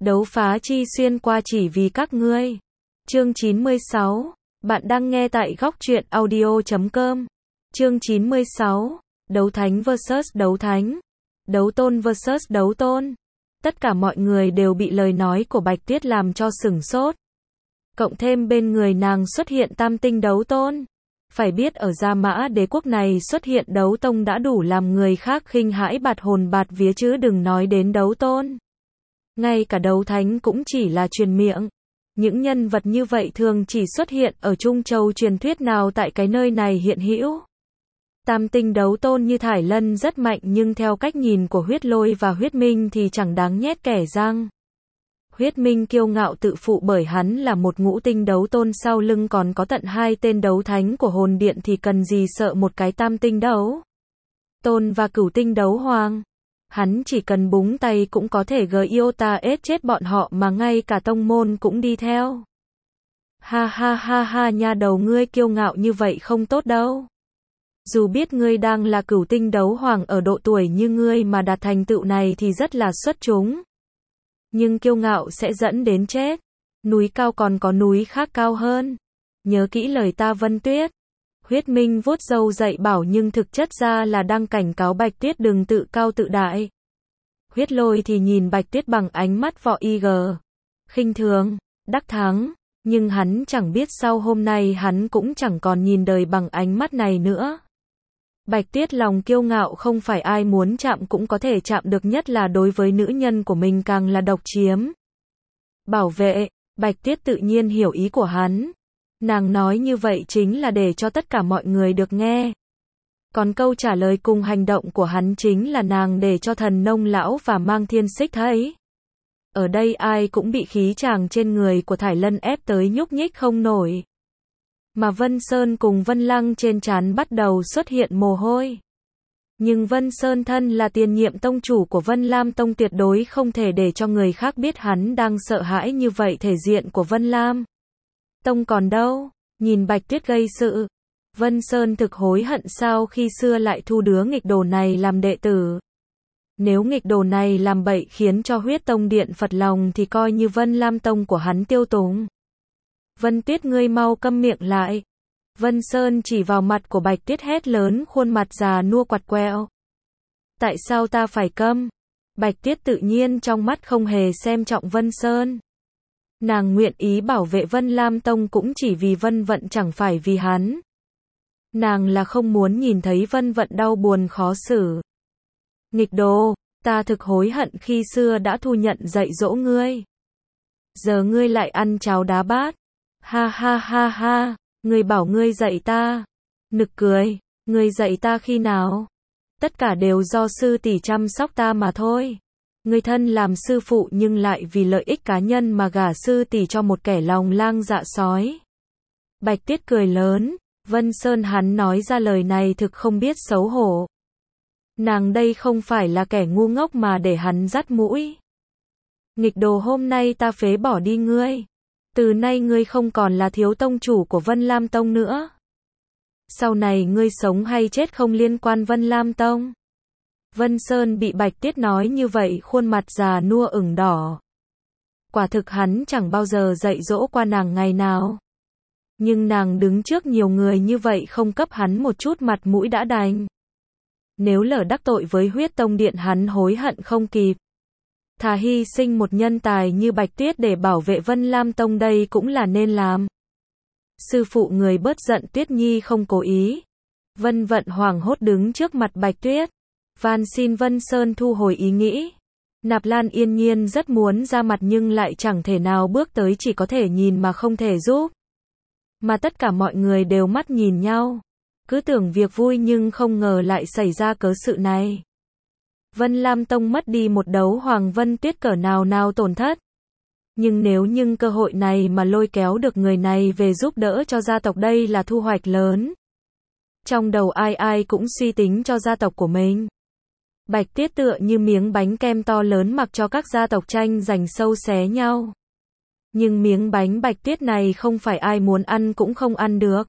Đấu phá chi xuyên qua chỉ vì các ngươi. Chương 96. Bạn đang nghe tại góc truyện audio.com. Chương 96. Đấu thánh vs đấu thánh. Đấu tôn vs đấu tôn. Tất cả mọi người đều bị lời nói của Bạch Tuyết làm cho sửng sốt. Cộng thêm bên người nàng xuất hiện tam tinh đấu tôn. Phải biết ở Gia Mã Đế quốc này xuất hiện đấu tông đã đủ làm người khác khinh hãi bạt hồn bạt vía chứ đừng nói đến đấu tôn. Ngay cả đấu thánh cũng chỉ là truyền miệng. Những nhân vật như vậy thường chỉ xuất hiện ở Trung Châu truyền thuyết nào tại cái nơi này hiện hữu. Tam tinh đấu tôn như Thải Lân rất mạnh nhưng theo cách nhìn của Huyết Lôi và Huyết Minh thì chẳng đáng nhét kẻ răng. Huyết Minh kiêu ngạo tự phụ bởi hắn là một ngũ tinh đấu tôn sau lưng còn có tận 2 tên đấu thánh của hồn điện thì cần gì sợ một cái tam tinh đấu tôn và cửu tinh đấu hoàng. Hắn chỉ cần búng tay cũng có thể Giota ết chết bọn họ mà ngay cả tông môn cũng đi theo. Ha ha ha ha, nha đầu ngươi kiêu ngạo như vậy không tốt đâu. Dù biết ngươi đang là cửu tinh đấu hoàng ở độ tuổi như ngươi mà đạt thành tựu này thì rất là xuất chúng. Nhưng kiêu ngạo sẽ dẫn đến chết. Núi cao còn có núi khác cao hơn. Nhớ kỹ lời ta Vân Tuyết. Huyết Minh vuốt râu dạy bảo nhưng thực chất ra là đang cảnh cáo Bạch Tuyết đừng tự cao tự đại. Huyết Lôi thì nhìn Bạch Tuyết bằng ánh mắt vọ IG. Khinh thường, đắc thắng. Nhưng hắn chẳng biết sau hôm nay hắn cũng chẳng còn nhìn đời bằng ánh mắt này nữa. Bạch Tuyết lòng kiêu ngạo không phải ai muốn chạm cũng có thể chạm được, nhất là đối với nữ nhân của mình càng là độc chiếm. Bảo vệ, Bạch Tuyết tự nhiên hiểu ý của hắn. Nàng nói như vậy chính là để cho tất cả mọi người được nghe. Còn câu trả lời cùng hành động của hắn chính là nàng để cho Thần Nông lão và Mang Thiên Xích thấy. Ở đây ai cũng bị khí chàng trên người của Thải Lân ép tới nhúc nhích không nổi. Mà Vân Sơn cùng Vân Lăng trên trán bắt đầu xuất hiện mồ hôi. Nhưng Vân Sơn thân là tiền nhiệm tông chủ của Vân Lam Tông tuyệt đối không thể để cho người khác biết hắn đang sợ hãi như vậy thể diện của Vân Lam Tông còn đâu. Nhìn Bạch Tuyết gây sự, Vân Sơn thực hối hận sao khi xưa lại thu đứa nghịch đồ này làm đệ tử. Nếu nghịch đồ này làm bậy khiến cho huyết tông điện phật lòng thì coi như Vân Lam Tông của hắn tiêu tùng. Vân Tuyết ngươi mau câm miệng lại. Vân Sơn chỉ vào mặt của Bạch Tuyết hét lớn, khuôn mặt già nua quặt quẹo. Tại sao ta phải câm? Bạch Tuyết tự nhiên trong mắt không hề xem trọng Vân Sơn. Nàng nguyện ý bảo vệ Vân Lam Tông cũng chỉ vì Vân Vận chẳng phải vì hắn. Nàng là không muốn nhìn thấy Vân Vận đau buồn khó xử. Nghịch đồ, ta thực hối hận khi xưa đã thu nhận dạy dỗ ngươi. Giờ ngươi lại ăn cháo đá bát. Ha ha ha ha, ngươi bảo ngươi dạy ta. Nực cười, ngươi dạy ta khi nào? Tất cả đều do sư tỷ chăm sóc ta mà thôi. Ngươi thân làm sư phụ nhưng lại vì lợi ích cá nhân mà gả sư tỷ cho một kẻ lòng lang dạ sói. Bạch Tuyết cười lớn, Vân Sơn hắn nói ra lời này thực không biết xấu hổ. Nàng đây không phải là kẻ ngu ngốc mà để hắn dắt mũi. Nghịch đồ, hôm nay ta phế bỏ đi ngươi. Từ nay ngươi không còn là thiếu tông chủ của Vân Lam Tông nữa. Sau này ngươi sống hay chết không liên quan Vân Lam Tông. Vân Sơn bị Bạch Tuyết nói như vậy khuôn mặt già nua ửng đỏ. Quả thực hắn chẳng bao giờ dạy dỗ qua nàng ngày nào. Nhưng nàng đứng trước nhiều người như vậy không cấp hắn một chút mặt mũi đã đành. Nếu lỡ đắc tội với huyết tông điện hắn hối hận không kịp. Thà hy sinh một nhân tài như Bạch Tuyết để bảo vệ Vân Lam Tông đây cũng là nên làm. Sư phụ người bớt giận, Tuyết Nhi không cố ý. Vân Vận hoảng hốt đứng trước mặt Bạch Tuyết. Van xin Vân Sơn thu hồi ý nghĩ. Nạp Lan yên nhiên rất muốn ra mặt nhưng lại chẳng thể nào bước tới, chỉ có thể nhìn mà không thể giúp. Mà tất cả mọi người đều mắt nhìn nhau. Cứ tưởng việc vui nhưng không ngờ lại xảy ra cớ sự này. Vân Lam Tông mất đi một đấu hoàng, Vân Tuyết cỡ nào tổn thất. Nhưng nếu cơ hội này mà lôi kéo được người này về giúp đỡ cho gia tộc đây là thu hoạch lớn. Trong đầu ai cũng suy tính cho gia tộc của mình. Bạch Tuyết tựa như miếng bánh kem to lớn mặc cho các gia tộc tranh giành sâu xé nhau. Nhưng miếng bánh Bạch Tuyết này không phải ai muốn ăn cũng không ăn được.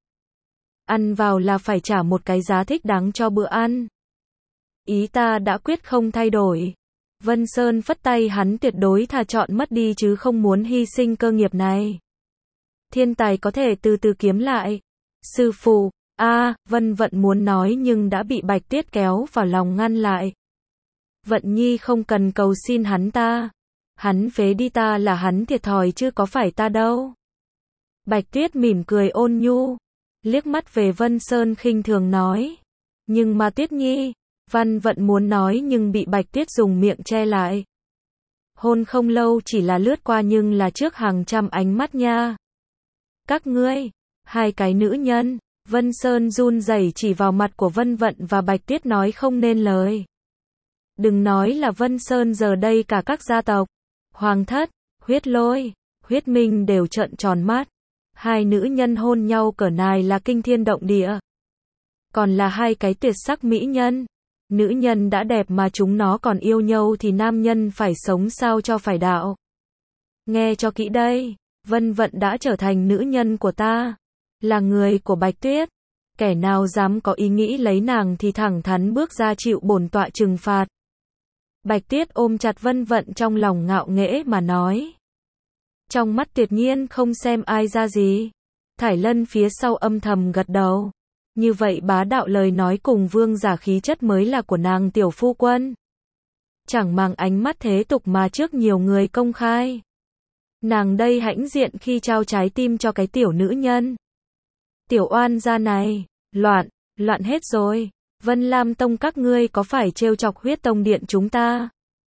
Ăn vào là phải trả một cái giá thích đáng cho bữa ăn. Ý ta đã quyết không thay đổi. Vân Sơn phất tay, hắn tuyệt đối thà chọn mất đi chứ không muốn hy sinh cơ nghiệp này. Thiên tài có thể từ từ kiếm lại. Sư phụ, Vân Vận muốn nói nhưng đã bị Bạch Tuyết kéo vào lòng ngăn lại. Vận Nhi không cần cầu xin hắn ta. Hắn phế đi ta là hắn thiệt thòi chứ có phải ta đâu. Bạch Tuyết mỉm cười ôn nhu, liếc mắt về Vân Sơn khinh thường nói. Nhưng mà Tuyết Nhi, Văn Vận muốn nói nhưng bị Bạch Tuyết dùng miệng che lại. Hôn không lâu chỉ là lướt qua nhưng là trước hàng trăm ánh mắt nha. Các ngươi, hai cái nữ nhân, Vân Sơn run rẩy chỉ vào mặt của Vân Vận và Bạch Tuyết nói không nên lời. Đừng nói là Vân Sơn, giờ đây cả các gia tộc, Hoàng Thất, Huyết Lôi, Huyết Minh đều trợn tròn mắt. Hai nữ nhân hôn nhau cỡ này là kinh thiên động địa. Còn là hai cái tuyệt sắc mỹ nhân. Nữ nhân đã đẹp mà chúng nó còn yêu nhau thì nam nhân phải sống sao cho phải đạo. Nghe cho kỹ đây, Vân Vận đã trở thành nữ nhân của ta, là người của Bạch Tuyết. Kẻ nào dám có ý nghĩ lấy nàng thì thẳng thắn bước ra chịu bổn tọa trừng phạt. Bạch Tuyết ôm chặt Vân Vận trong lòng ngạo nghễ mà nói. Trong mắt tuyệt nhiên không xem ai ra gì. Thải Lân phía sau âm thầm gật đầu. Như vậy bá đạo lời nói cùng vương giả khí chất mới là của nàng tiểu phu quân. Chẳng mang ánh mắt thế tục mà trước nhiều người công khai. Nàng đây hãnh diện khi trao trái tim cho cái tiểu nữ nhân. Tiểu oan gia này, loạn hết rồi. Vân Lam Tông các ngươi có phải trêu chọc Huyết Tông Điện chúng ta?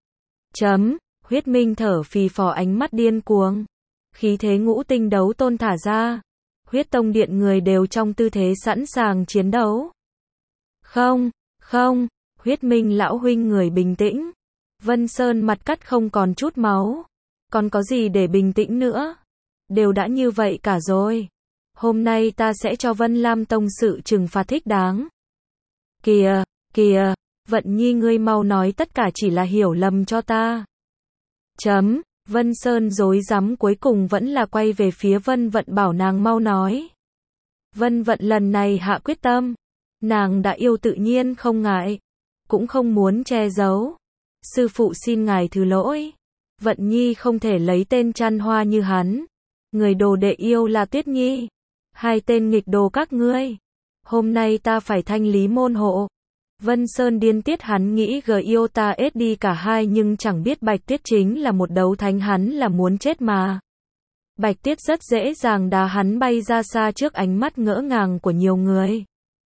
Huyết Minh thở phì phò ánh mắt điên cuồng. Khí thế ngũ tinh đấu tôn thả ra. Huyết Tông Điện người đều trong tư thế sẵn sàng chiến đấu. Không, Huyết Minh lão huynh người bình tĩnh. Vân Sơn mặt cắt không còn chút máu. Còn có gì để bình tĩnh nữa? Đều đã như vậy cả rồi. Hôm nay ta sẽ cho Vân Lam Tông sự trừng phạt thích đáng. Kìa, Vận Nhi ngươi mau nói tất cả chỉ là hiểu lầm cho ta. Vân Sơn rối rắm cuối cùng vẫn là quay về phía Vân Vận bảo nàng mau nói. Vân Vận lần này hạ quyết tâm. Nàng đã yêu tự nhiên không ngại. Cũng không muốn che giấu. Sư phụ xin ngài thứ lỗi. Vận Nhi không thể lấy tên chăn hoa như hắn. Người đồ đệ yêu là Tuyết Nhi. Hai tên nghịch đồ các ngươi. Hôm nay ta phải thanh lý môn hộ. Vân Sơn điên tiết hắn nghĩ yêu ta ết đi cả hai nhưng chẳng biết Bạch Tuyết chính là một đấu thánh, hắn là muốn chết mà. Bạch Tuyết rất dễ dàng đá hắn bay ra xa trước ánh mắt ngỡ ngàng của nhiều người.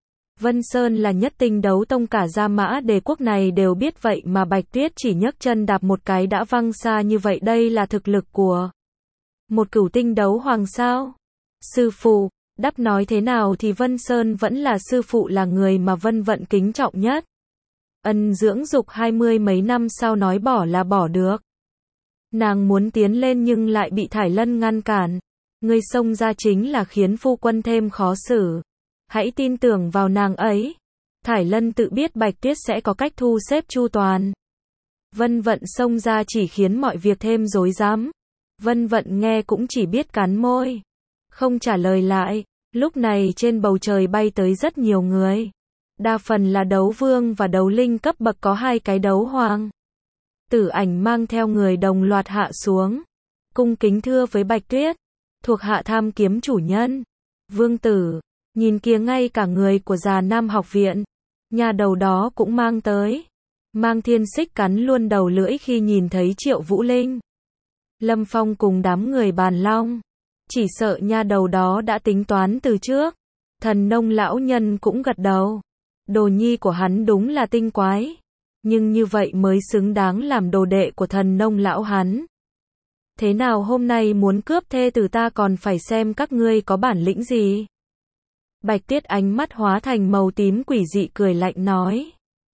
Vân Sơn là nhất tinh đấu tông, cả Gia Mã Đế quốc này đều biết vậy mà Bạch Tuyết chỉ nhấc chân đạp một cái đã văng xa như vậy, đây là thực lực của một cửu tinh đấu hoàng sao? Sư phụ, đáp nói thế nào thì Vân Sơn vẫn là sư phụ, là người mà Vân Vận kính trọng nhất. Ân dưỡng dục 20 mấy năm sao nói bỏ là bỏ được. Nàng muốn tiến lên nhưng lại bị Thải Lân ngăn cản. Ngươi xông ra chính là khiến phu quân thêm khó xử. Hãy tin tưởng vào nàng ấy. Thải Lân tự biết Bạch Tuyết sẽ có cách thu xếp chu toàn. Vân Vận xông ra chỉ khiến mọi việc thêm rối rắm. Vân Vận nghe cũng chỉ biết cắn môi, không trả lời lại. Lúc này trên bầu trời bay tới rất nhiều người. Đa phần là đấu vương và đấu linh cấp bậc, có hai cái đấu hoàng. Tử Ảnh mang theo người đồng loạt hạ xuống. Cung kính thưa với Bạch Tuyết. Thuộc hạ tham kiếm chủ nhân. Vương tử, nhìn kia ngay cả người của Già Nam học viện. Nhà đầu đó cũng mang tới. Mang Thiên Xích cắn luôn đầu lưỡi khi nhìn thấy Triệu Vũ Linh. Lâm Phong cùng đám người bàn long. Chỉ sợ nha đầu đó đã tính toán từ trước. Thần Nông lão nhân cũng gật đầu. Đồ nhi của hắn đúng là tinh quái. Nhưng như vậy mới xứng đáng làm đồ đệ của Thần Nông lão hắn. Thế nào hôm nay muốn cướp thê tử ta còn phải xem các ngươi có bản lĩnh gì. Bạch Tuyết ánh mắt hóa thành màu tím quỷ dị cười lạnh nói.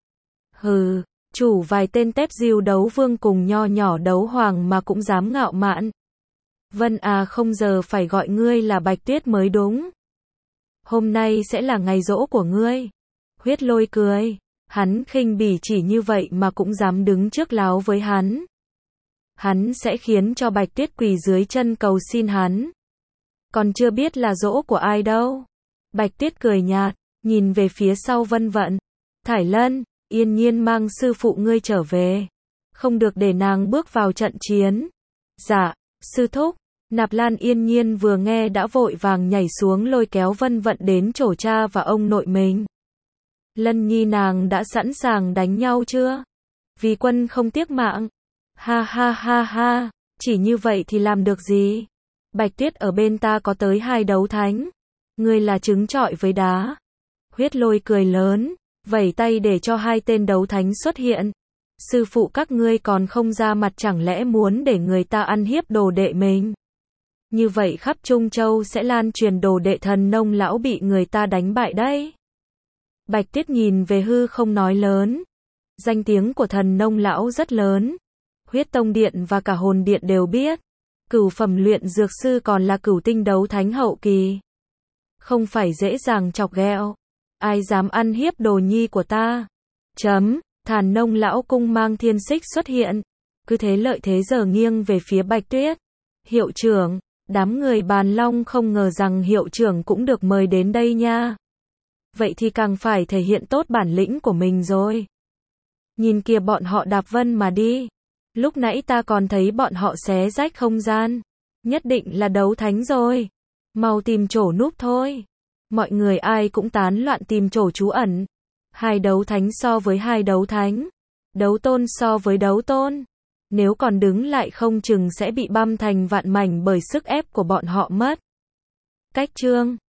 Hừ, chủ vài tên tép diêu đấu vương cùng nho nhỏ đấu hoàng mà cũng dám ngạo mạn. Vân à, không giờ phải gọi ngươi là Bạch Tuyết mới đúng. Hôm nay sẽ là ngày giỗ của ngươi. Huyết Lôi cười. Hắn khinh bỉ chỉ như vậy mà cũng dám đứng trước láo với hắn. Hắn sẽ khiến cho Bạch Tuyết quỳ dưới chân cầu xin hắn. Còn chưa biết là giỗ của ai đâu. Bạch Tuyết cười nhạt, nhìn về phía sau Vân Vận. Thải Lân, yên nhiên mang sư phụ ngươi trở về. không được để nàng bước vào trận chiến. Dạ, sư thúc. Nạp Lan Yên Nhiên vừa nghe đã vội vàng nhảy xuống lôi kéo Vân Vận đến chỗ cha và ông nội mình. Lân Nhi nàng đã sẵn sàng đánh nhau chưa? Vì quân không tiếc mạng. Ha ha ha ha, chỉ như vậy thì làm được gì? Bạch Tuyết ở bên ta có tới 2 đấu thánh. Ngươi là trứng trọi với đá. Huyết Lôi cười lớn, vẩy tay để cho 2 tên đấu thánh xuất hiện. Sư phụ các ngươi còn không ra mặt chẳng lẽ muốn để người ta ăn hiếp đồ đệ mình? Như vậy khắp Trung Châu sẽ lan truyền đồ đệ Thần Nông lão bị người ta đánh bại đấy. Bạch Tuyết nhìn về hư không nói lớn. Danh tiếng của Thần Nông lão rất lớn. Huyết Tông Điện và cả Hồn Điện đều biết. Cửu phẩm luyện dược sư còn là cửu tinh đấu thánh hậu kỳ. Không phải dễ dàng chọc ghẹo. Ai dám ăn hiếp đồ nhi của ta? Thần Nông lão cung mang thiên xích xuất hiện. Cứ thế lợi thế giờ nghiêng về phía Bạch Tuyết. Hiệu trưởng, đám người Bàn Long không ngờ rằng hiệu trưởng cũng được mời đến đây nha. Vậy thì càng phải thể hiện tốt bản lĩnh của mình rồi. Nhìn kìa bọn họ đạp vân mà đi. Lúc nãy ta còn thấy bọn họ xé rách không gian. Nhất định là đấu thánh rồi. Mau tìm chỗ núp thôi. Mọi người ai cũng tán loạn tìm chỗ trú ẩn. 2 đấu thánh so với 2 đấu thánh. Đấu tôn so với đấu tôn. Nếu còn đứng lại không chừng sẽ bị băm thành vạn mảnh bởi sức ép của bọn họ mất. Cách chương